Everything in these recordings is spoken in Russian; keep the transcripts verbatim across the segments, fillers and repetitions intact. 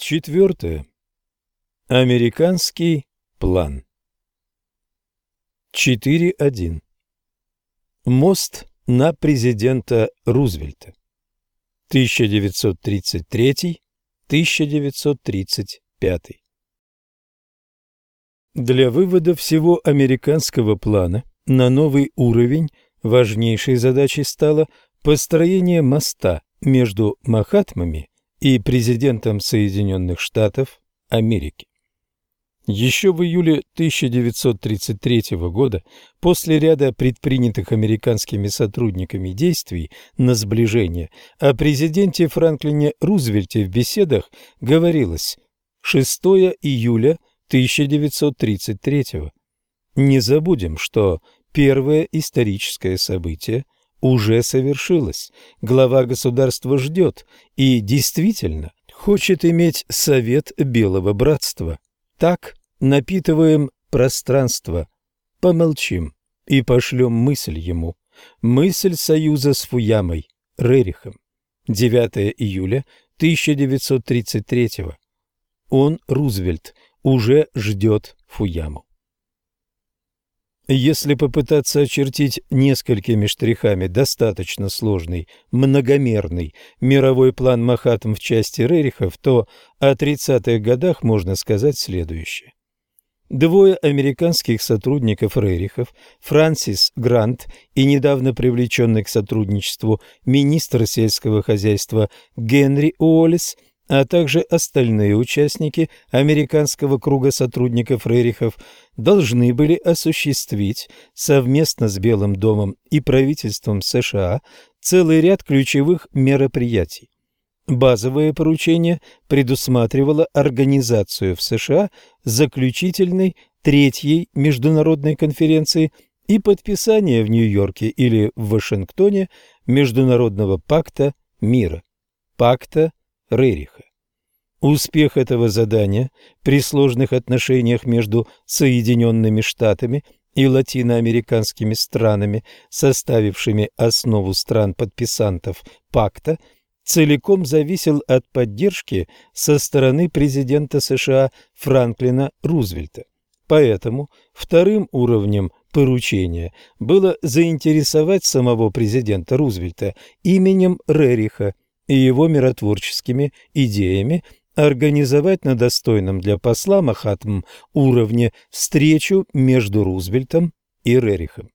Четвертое. Американский план. четыре один. Мост на президента Рузвельта. тысяча девятьсот тридцать третий — тысяча девятьсот тридцать пятый. Для вывода всего американского плана на новый уровень важнейшей задачей стало построение моста между Махатмами и президентом Соединенных Штатов Америки. Еще в июле тысяча девятьсот тридцать третьего года, после ряда предпринятых американскими сотрудниками действий на сближение, о президенте Франклине Рузвельте в беседах говорилось: шестого июля тысяча девятьсот тридцать третьего. Не забудем, что первое историческое событие уже совершилось. Глава государства ждет и действительно хочет иметь совет Белого Братства. Так напитываем пространство, помолчим и пошлем мысль ему. Мысль союза с Фуямой, Рерихом. девятого июля тысяча девятьсот тридцать третьего. Он, Рузвельт, уже ждет Фуяму. Если попытаться очертить несколькими штрихами достаточно сложный, многомерный мировой план Махатм в части Рерихов, то о тридцатых годах можно сказать следующее. Двое американских сотрудников Рерихов, Франсис Грант и недавно привлеченный к сотрудничеству министр сельского хозяйства Генри Уоллес, а также остальные участники американского круга сотрудников Рерихов должны были осуществить совместно с Белым домом и правительством США целый ряд ключевых мероприятий. Базовое поручение предусматривало организацию в США заключительной третьей международной конференции и подписание в Нью-Йорке или в Вашингтоне Международного пакта мира, пакта Рериха. Успех этого задания при сложных отношениях между Соединенными Штатами и латиноамериканскими странами, составившими основу стран-подписантов пакта, целиком зависел от поддержки со стороны президента США Франклина Рузвельта. Поэтому вторым уровнем поручения было заинтересовать самого президента Рузвельта именем Рериха и его миротворческими идеями организовать на достойном для посла Махатм уровне встречу между Рузвельтом и Рерихом.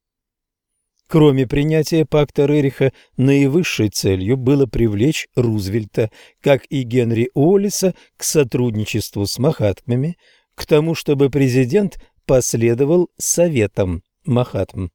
Кроме принятия пакта Рериха, наивысшей целью было привлечь Рузвельта, как и Генри Уоллеса, к сотрудничеству с Махатмами, к тому, чтобы президент последовал советам Махатм.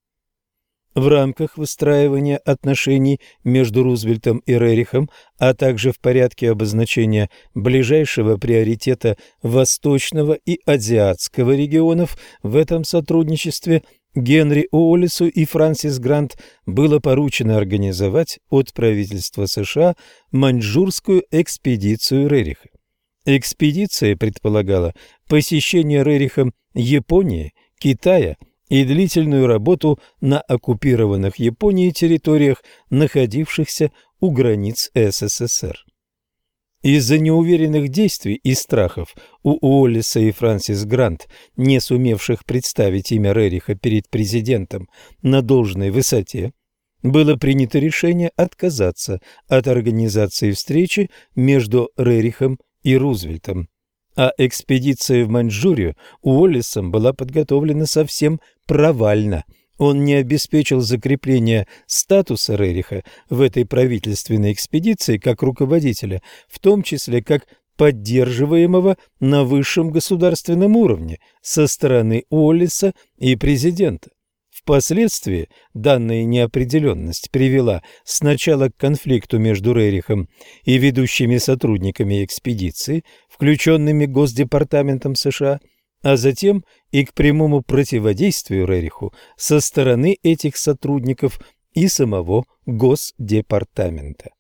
В рамках выстраивания отношений между Рузвельтом и Рерихом, а также в порядке обозначения ближайшего приоритета Восточного и Азиатского регионов в этом сотрудничестве, Генри Уоллесу и Франсис Грант было поручено организовать от правительства США маньчжурскую экспедицию Рериха. Экспедиция предполагала посещение Рерихом Японии, Китая и длительную работу на оккупированных Японией территориях, находившихся у границ СССР. Из-за неуверенных действий и страхов у Уоллеса и Франсис Грант, не сумевших представить имя Рериха перед президентом на должной высоте, было принято решение отказаться от организации встречи между Рерихом и Рузвельтом. А экспедиция в Маньчжурию Уоллесом была подготовлена совсем провально. Он не обеспечил закрепление статуса Рериха в этой правительственной экспедиции как руководителя, в том числе как поддерживаемого на высшем государственном уровне со стороны Уоллеса и президента. Впоследствии данная неопределенность привела сначала к конфликту между Рерихом и ведущими сотрудниками экспедиции, включенными Госдепартаментом США, а затем и к прямому противодействию Рериху со стороны этих сотрудников и самого Госдепартамента.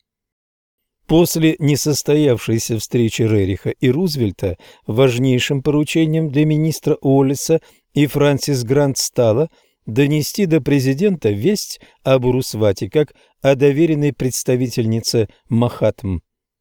После несостоявшейся встречи Рериха и Рузвельта важнейшим поручением для министра Уоллеса и Франсис Грант стало донести до президента весть об Урусвати как о доверенной представительнице Махатм.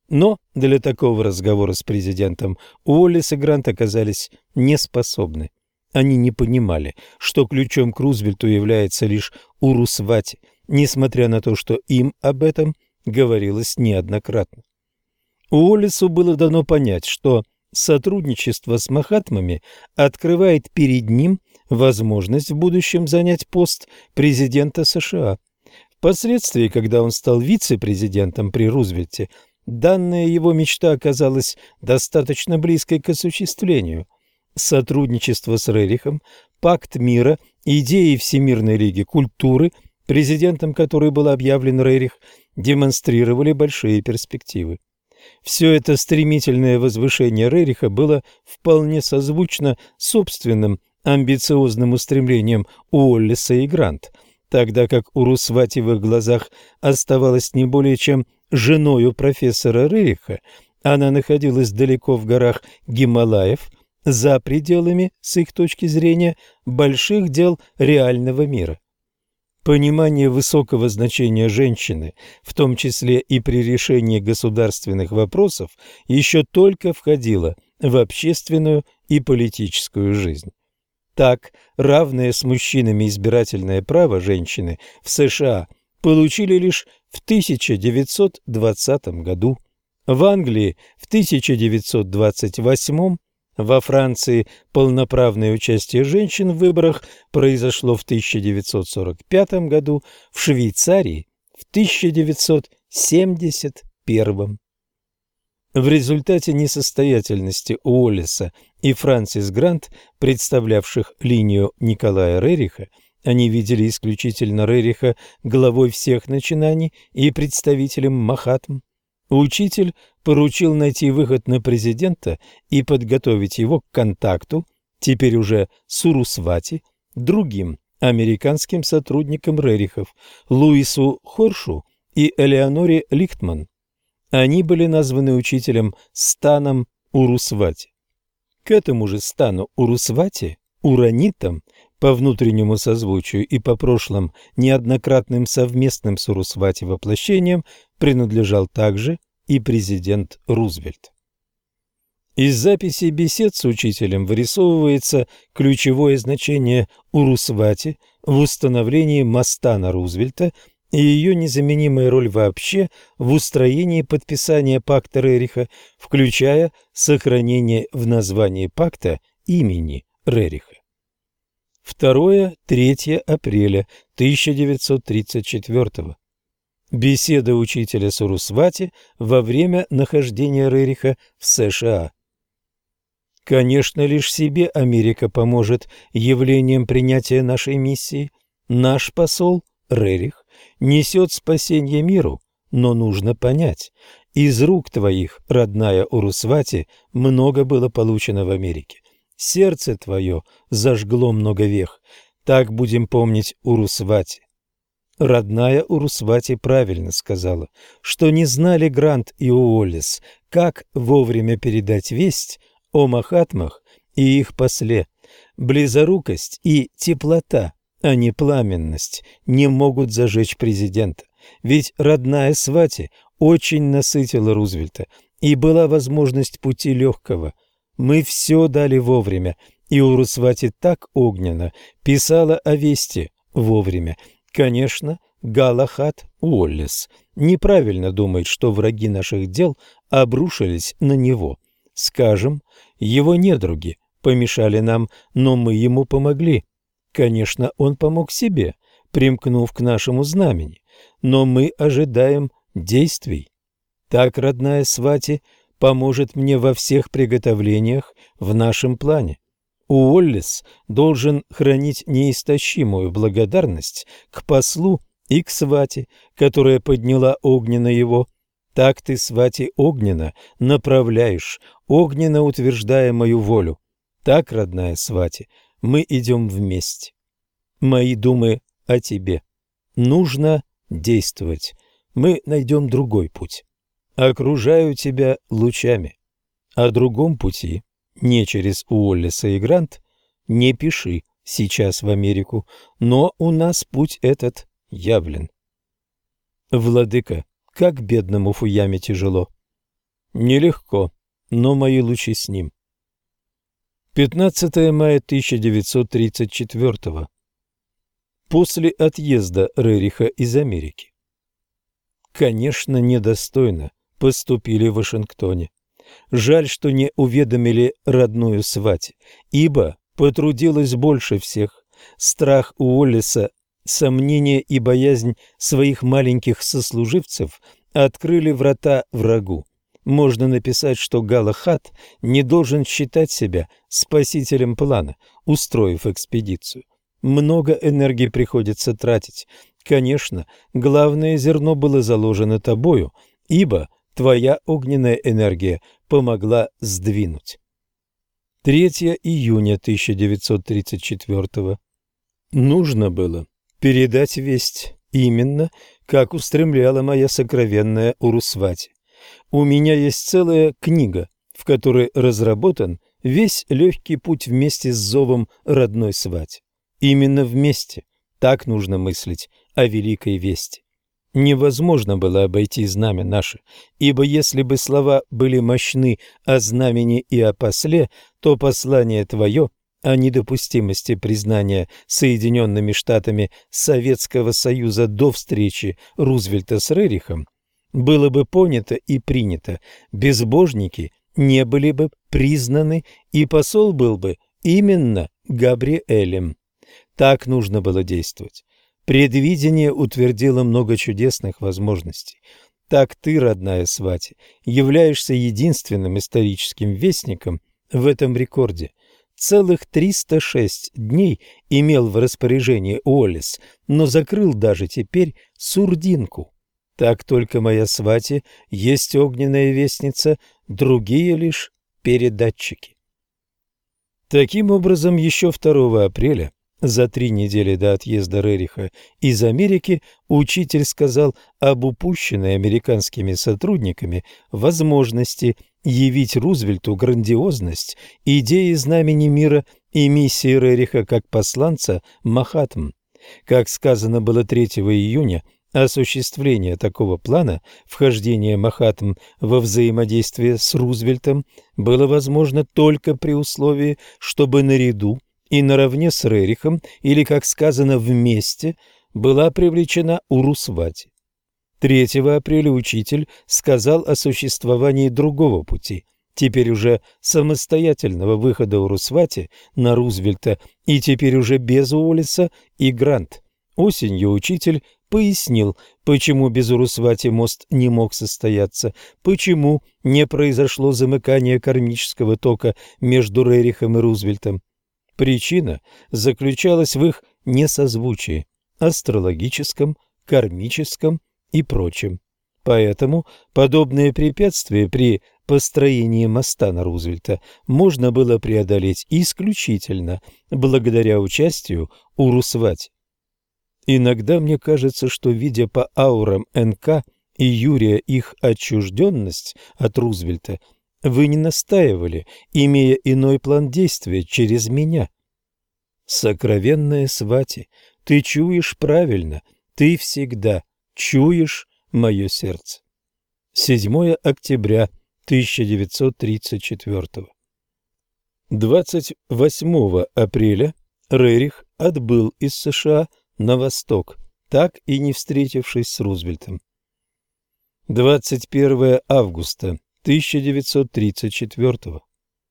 Но для такого разговора с президентом Уоллес и Грант оказались неспособны. Они не понимали, что ключом к Рузвельту является лишь Урусвати, несмотря на то, что им об этом говорилось неоднократно. Уоллесу было дано понять, что сотрудничество с Махатмами открывает перед ним возможность в будущем занять пост президента США. Впоследствии, когда он стал вице-президентом при Рузвельте, данная его мечта оказалась достаточно близкой к осуществлению. Сотрудничество с Рерихом, пакт мира, идеи Всемирной лиги культуры, президентом которой был объявлен Рерих, демонстрировали большие перспективы. Все это стремительное возвышение Рериха было вполне созвучно собственным амбициозным устремлениям Уоллеса и Грант, тогда как Урусвати в их глазах оставалась не более чем женою профессора Рериха. Она находилась далеко в горах Гималаев, за пределами, с их точки зрения, больших дел реального мира. Понимание высокого значения женщины, в том числе и при решении государственных вопросов, еще только входило в общественную и политическую жизнь. Так, равное с мужчинами избирательное право женщины в США получили лишь в тысяча девятьсот двадцатом году, в Англии в тысяча девятьсот двадцать восьмом, во Франции полноправное участие женщин в выборах произошло в тысяча девятьсот сорок пятом году, в Швейцарии в тысяча девятьсот семьдесят первом. В результате несостоятельности Уоллеса и Франсис Грант, представлявших линию Николая Рериха, они видели исключительно Рериха главой всех начинаний и представителем Махатм. Учитель поручил найти выход на президента и подготовить его к контакту, теперь уже с Урусвати, другим американским сотрудникам Рерихов, Луису Хоршу и Элеоноре Лихтман. Они были названы учителем станом Урусвати. К этому же стану Урусвати, уранитам, по внутреннему созвучию и по прошлым неоднократным совместным с Урусвати воплощениям принадлежал также и президент Рузвельт. Из записи бесед с учителем вырисовывается ключевое значение Урусвати в установлении моста на Рузвельта и ее незаменимая роль вообще в устроении подписания пакта Рериха, включая сохранение в названии пакта имени Рериха. второе-третье апреля тысяча девятьсот тридцать четвёртого. Беседа учителя с Урусвати во время нахождения Рериха в США. Конечно, лишь себе Америка поможет явлением принятия нашей миссии. Наш посол, Рерих, несет спасение миру, но нужно понять, из рук твоих, родная Урусвати, много было получено в Америке. Сердце твое зажгло много вех, так будем помнить Урусвати. Родная Урусвати правильно сказала, что не знали Грант и Уоллес, как вовремя передать весть о Махатмах и их после. Близорукость и теплота, а не пламенность, не могут зажечь президента, ведь родная Свати очень насытила Рузвельта, и была возможность пути легкого. Мы все дали вовремя, и Урусвати так огненно писала о вести вовремя. Конечно, Галахад Уоллес неправильно думает, что враги наших дел обрушились на него. Скажем, его недруги помешали нам, но мы ему помогли. Конечно, он помог себе, примкнув к нашему знамени, но мы ожидаем действий. Так родная Свати поможет мне во всех приготовлениях в нашем плане. Уоллес должен хранить неистощимую благодарность к послу и к Свати, которая подняла огненно его. Так ты, Свати, огненно направляешь, огненно утверждая мою волю. Так, родная Свати, мы идем вместе. Мои думы о тебе. Нужно действовать. Мы найдем другой путь. Окружаю тебя лучами. О другом пути, не через Уоллеса и Грант, не пиши сейчас в Америку, но у нас путь этот явлен. Владыка, как бедному Фуяме тяжело. Нелегко, но мои лучи с ним. пятнадцатое мая тысяча девятьсот тридцать четвёртого. После отъезда Рериха из Америки. Конечно, недостойно поступили в Вашингтоне. Жаль, что не уведомили родную свать, ибо потрудилась больше всех. Страх Уоллеса, сомнение и боязнь своих маленьких сослуживцев открыли врата врагу. Можно написать, что Галахад не должен считать себя спасителем плана, устроив экспедицию. Много энергии приходится тратить. Конечно, главное зерно было заложено тобою, ибо твоя огненная энергия помогла сдвинуть. третьего июня тысяча девятьсот тридцать четвёртого. Нужно было передать весть именно, как устремляла моя сокровенная Урусвати. У меня есть целая книга, в которой разработан весь легкий путь вместе с зовом родной свати. Именно вместе. Так нужно мыслить о великой вести. Невозможно было обойти знамя наше, ибо если бы слова были мощны о знамени и о после, то послание твое о недопустимости признания Соединенными Штатами Советского Союза до встречи Рузвельта с Рерихом было бы понято и принято, безбожники не были бы признаны, и посол был бы именно Габриэлем. Так нужно было действовать. Предвидение утвердило много чудесных возможностей. Так ты, родная свати, являешься единственным историческим вестником в этом рекорде. Целых триста шесть дней имел в распоряжении Уоллес, но закрыл даже теперь сурдинку. Так только моя свати есть огненная вестница, другие лишь передатчики. Таким образом, еще второго апреля, за три недели до отъезда Рериха из Америки, учитель сказал об упущенной американскими сотрудниками возможности явить Рузвельту грандиозность идеи знамени мира и миссии Рериха как посланца Махатм. Как сказано было третьего июня, осуществление такого плана вхождения Махатм во взаимодействие с Рузвельтом было возможно только при условии, чтобы наряду и наравне с Рерихом, или, как сказано, вместе, была привлечена Урусвати. третьего апреля учитель сказал о существовании другого пути, теперь уже самостоятельного выхода Урусвати на Рузвельта, и теперь уже без Уоллеса и Грант. Осенью учитель пояснил, почему без Урусвати мост не мог состояться, почему не произошло замыкание кармического тока между Рерихом и Рузвельтом. Причина заключалась в их несозвучии – астрологическом, кармическом и прочем. Поэтому подобные препятствия при построении моста на Рузвельта можно было преодолеть исключительно благодаря участию Урусвати. Иногда мне кажется, что, видя по аурам эн ка и Юрия их отчужденность от Рузвельта, вы не настаивали, имея иной план действия через меня. Сокровенная свати, ты чуешь правильно, ты всегда чуешь мое сердце. седьмого октября тысяча девятьсот тридцать четвёртого. двадцать восьмого апреля Рерих отбыл из США на восток, так и не встретившись с Рузвельтом. двадцать первого августа тысяча девятьсот тридцать четвёртого.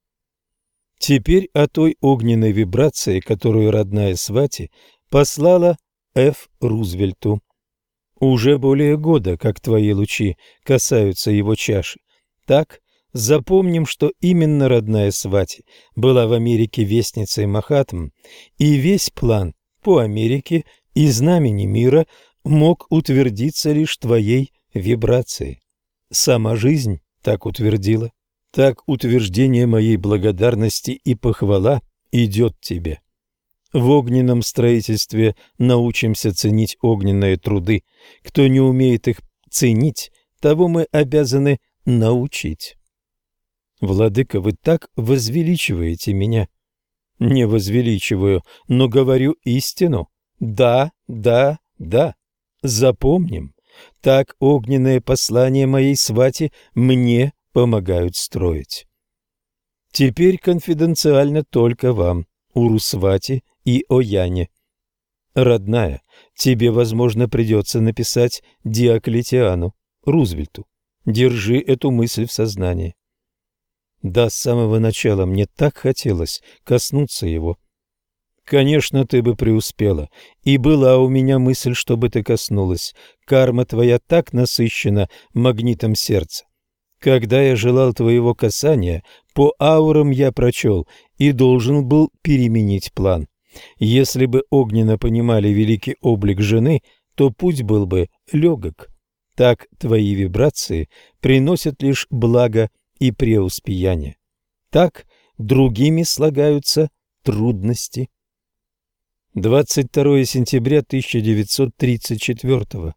Теперь о той огненной вибрации, которую родная свати послала Ф. Рузвельту. Уже более года, как твои лучи касаются его чаши. Так, запомним, что именно родная свати была в Америке вестницей Махатм, и весь план по Америке и знамени мира мог утвердиться лишь твоей вибрацией. Сама жизнь так утвердила. Так утверждение моей благодарности и похвала идет тебе. В огненном строительстве научимся ценить огненные труды. Кто не умеет их ценить, того мы обязаны научить. Владыка, вы так возвеличиваете меня. Не возвеличиваю, но говорю истину. Да, да, да. Запомним. Так огненное послание моей свати мне помогают строить. Теперь конфиденциально только вам, Урусвати и Ояне. Родная, тебе, возможно, придется написать Диоклетиану, Рузвельту. Держи эту мысль в сознании. Да, с самого начала мне так хотелось коснуться его. Конечно, ты бы преуспела, и была у меня мысль, чтобы ты коснулась. Карма твоя так насыщена магнитом сердца. Когда я желал твоего касания, по аурам я прочел и должен был переменить план. Если бы огненно понимали великий облик жены, то путь был бы легок. Так твои вибрации приносят лишь благо и преуспеяние. Так другими слагаются трудности. двадцать второе сентября тысяча девятьсот тридцать четвёртого.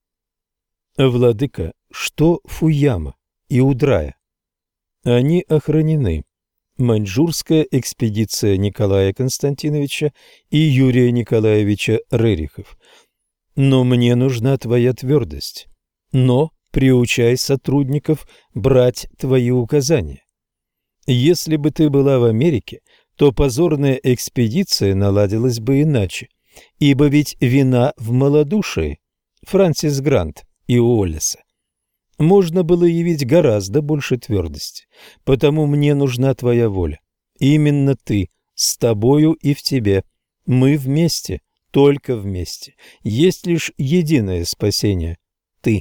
Владыка, что Фуяма и Удрая? Они охранены. Маньчжурская экспедиция Николая Константиновича и Юрия Николаевича Рерихов. Но мне нужна твоя твердость. Но приучай сотрудников брать твои указания. Если бы ты была в Америке, то позорная экспедиция наладилась бы иначе, ибо ведь вина в малодушии, Франсис Грант и Уоллеса. Можно было явить гораздо больше твердости, потому мне нужна твоя воля. Именно ты, с тобою и в тебе. Мы вместе, только вместе. Есть лишь единое спасение – ты.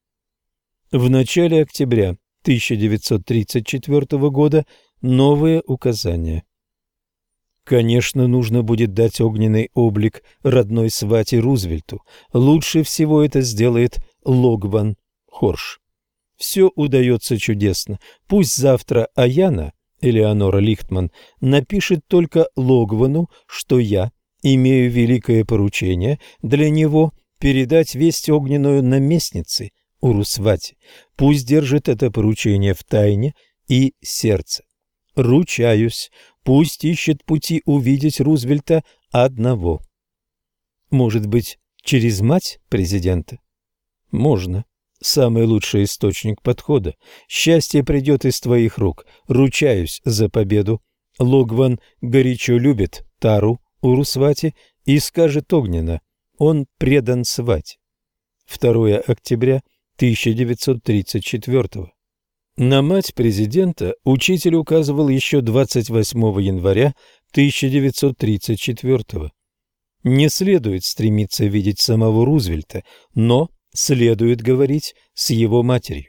В начале октября тысяча девятьсот тридцать четвёртого года новые указания. Конечно, нужно будет дать огненный облик родной свате Рузвельту. Лучше всего это сделает Логван Хорш. Все удается чудесно. Пусть завтра Аяна, Элеонора Лихтман, напишет только Логвану, что я имею великое поручение для него передать весть огненную наместнице Урусвати. Пусть держит это поручение в тайне и сердце. Ручаюсь, пусть ищет пути увидеть Рузвельта одного. Может быть, через мать президента? Можно. Самый лучший источник подхода. Счастье придет из твоих рук. Ручаюсь за победу. Логван горячо любит Тару Урусвати и скажет огненно: он предан свать. второе октября тысяча девятьсот тридцать четвёртого. На мать президента учитель указывал еще двадцать восьмого января тысяча девятьсот тридцать четвёртого. Не следует стремиться видеть самого Рузвельта, но следует говорить с его матерью.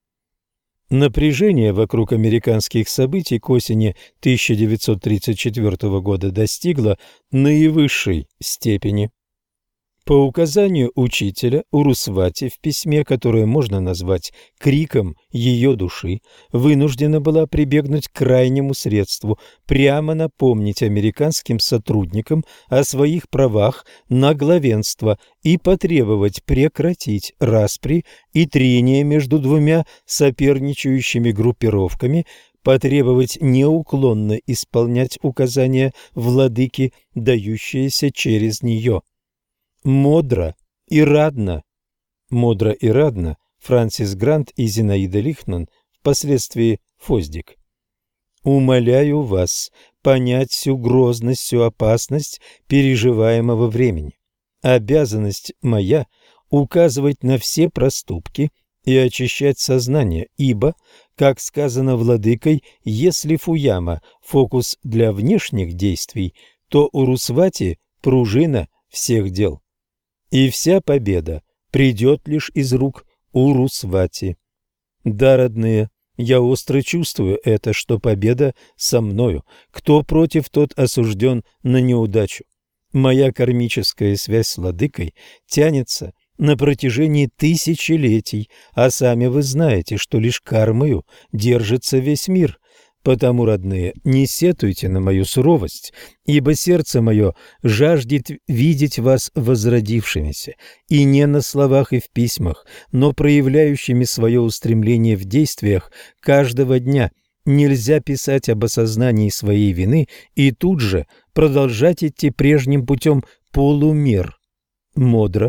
Напряжение вокруг американских событий к осени тысяча девятьсот тридцать четвёртого года достигло наивысшей степени. По указанию учителя, Урусвати в письме, которое можно назвать криком ее души, вынуждена была прибегнуть к крайнему средству – прямо напомнить американским сотрудникам о своих правах на главенство и потребовать прекратить распри и трения между двумя соперничающими группировками, потребовать неуклонно исполнять указания владыки, дающиеся через нее. Модро и радно. Модро и радно Франсис Грант и Зинаида Лихтман, впоследствии Фоздик. Умоляю вас понять всю грозность, всю опасность переживаемого времени. Обязанность моя указывать на все проступки и очищать сознание, ибо, как сказано владыкой, если Фуяма – фокус для внешних действий, то Урусвати – пружина всех дел. И вся победа придет лишь из рук Урусвати. Да, родные, я остро чувствую это, что победа со мною. Кто против, тот осужден на неудачу. Моя кармическая связь с владыкой тянется на протяжении тысячелетий, а сами вы знаете, что лишь кармою держится весь мир. Потому, родные, не сетуйте на мою суровость, ибо сердце мое жаждет видеть вас возродившимися, и не на словах и в письмах, но проявляющими свое устремление в действиях каждого дня. Нельзя писать об осознании своей вины и тут же продолжать идти прежним путем полумер. Модро,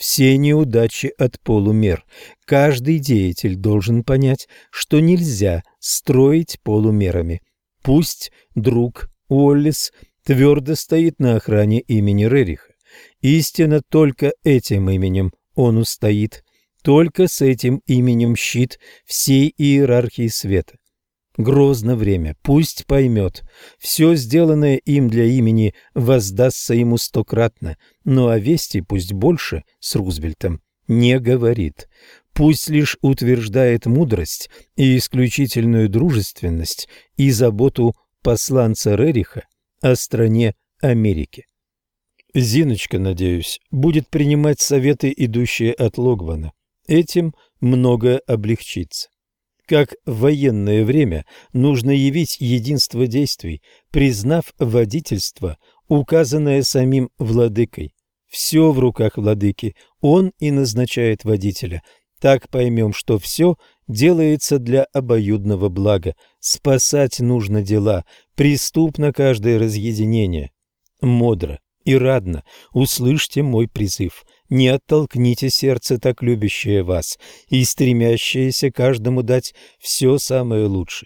все неудачи от полумер. Каждый деятель должен понять, что нельзя строить полумерами. Пусть друг Уоллес твердо стоит на охране имени Рериха. Истинно только этим именем он устоит. Только с этим именем щит всей иерархии света. Грозно время, пусть поймет, все сделанное им для имени воздастся ему стократно, но о вести пусть больше с Рузвельтом не говорит. Пусть лишь утверждает мудрость и исключительную дружественность и заботу посланца Рериха о стране Америки. Зиночка, надеюсь, будет принимать советы, идущие от Логвана. Этим многое облегчится. Как в военное время нужно явить единство действий, признав водительство, указанное самим владыкой. Все в руках владыки, он и назначает водителя. Так поймем, что все делается для обоюдного блага. Спасать нужно дела, преступно каждое разъединение. Мудро и радно услышьте мой призыв. Не оттолкните сердце, так любящее вас, и стремящееся каждому дать все самое лучшее.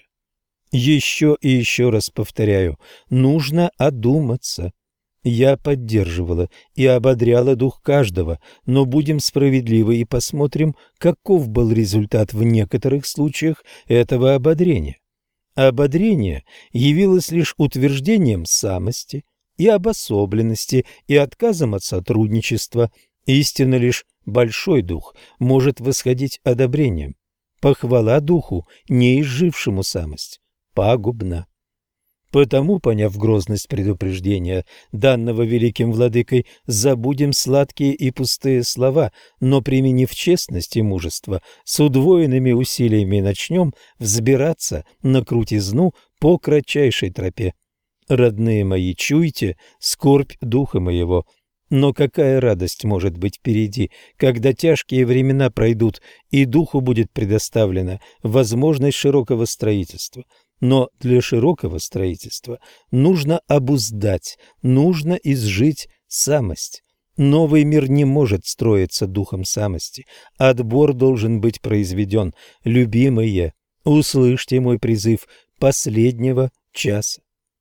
Еще и еще раз повторяю, нужно одуматься. Я поддерживала и ободряла дух каждого, но будем справедливы и посмотрим, каков был результат в некоторых случаях этого ободрения. Ободрение явилось лишь утверждением самости и обособленности и отказом от сотрудничества. Истинно лишь большой дух может восходить одобрением. Похвала духу, не изжившему самость, пагубна. Потому, поняв грозность предупреждения, данного великим владыкой, забудем сладкие и пустые слова, но, применив честность и мужество, с удвоенными усилиями начнем взбираться на крутизну по кратчайшей тропе. Родные мои, чуйте скорбь духа моего. Но какая радость может быть впереди, когда тяжкие времена пройдут, и духу будет предоставлена возможность широкого строительства. Но для широкого строительства нужно обуздать, нужно изжить самость. Новый мир не может строиться духом самости. Отбор должен быть произведен. Любимые, услышьте мой призыв последнего часа.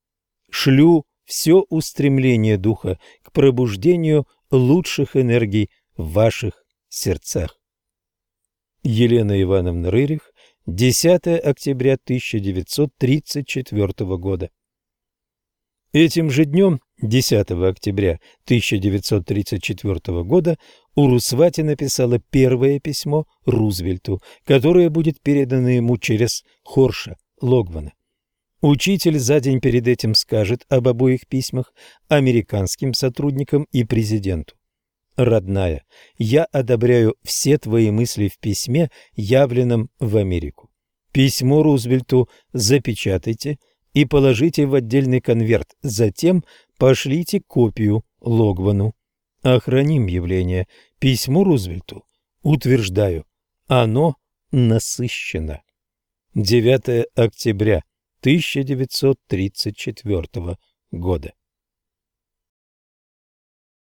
Шлю все устремление духа к пробуждению лучших энергий в ваших сердцах. Елена Ивановна Рерих, десятое октября тысяча девятьсот тридцать четвёртого года. Этим же днем, десятого октября тысяча девятьсот тридцать четвёртого года, Урусвати написала первое письмо Рузвельту, которое будет передано ему через Хорша Логвана. Учитель за день перед этим скажет об обоих письмах американским сотрудникам и президенту. Родная, я одобряю все твои мысли в письме, явленном в Америку. Письмо Рузвельту запечатайте и положите в отдельный конверт, затем пошлите копию Логвану. Охраним явление. Письмо Рузвельту, утверждаю, оно насыщено. девятое октября тысяча девятьсот тридцать четвёртого года.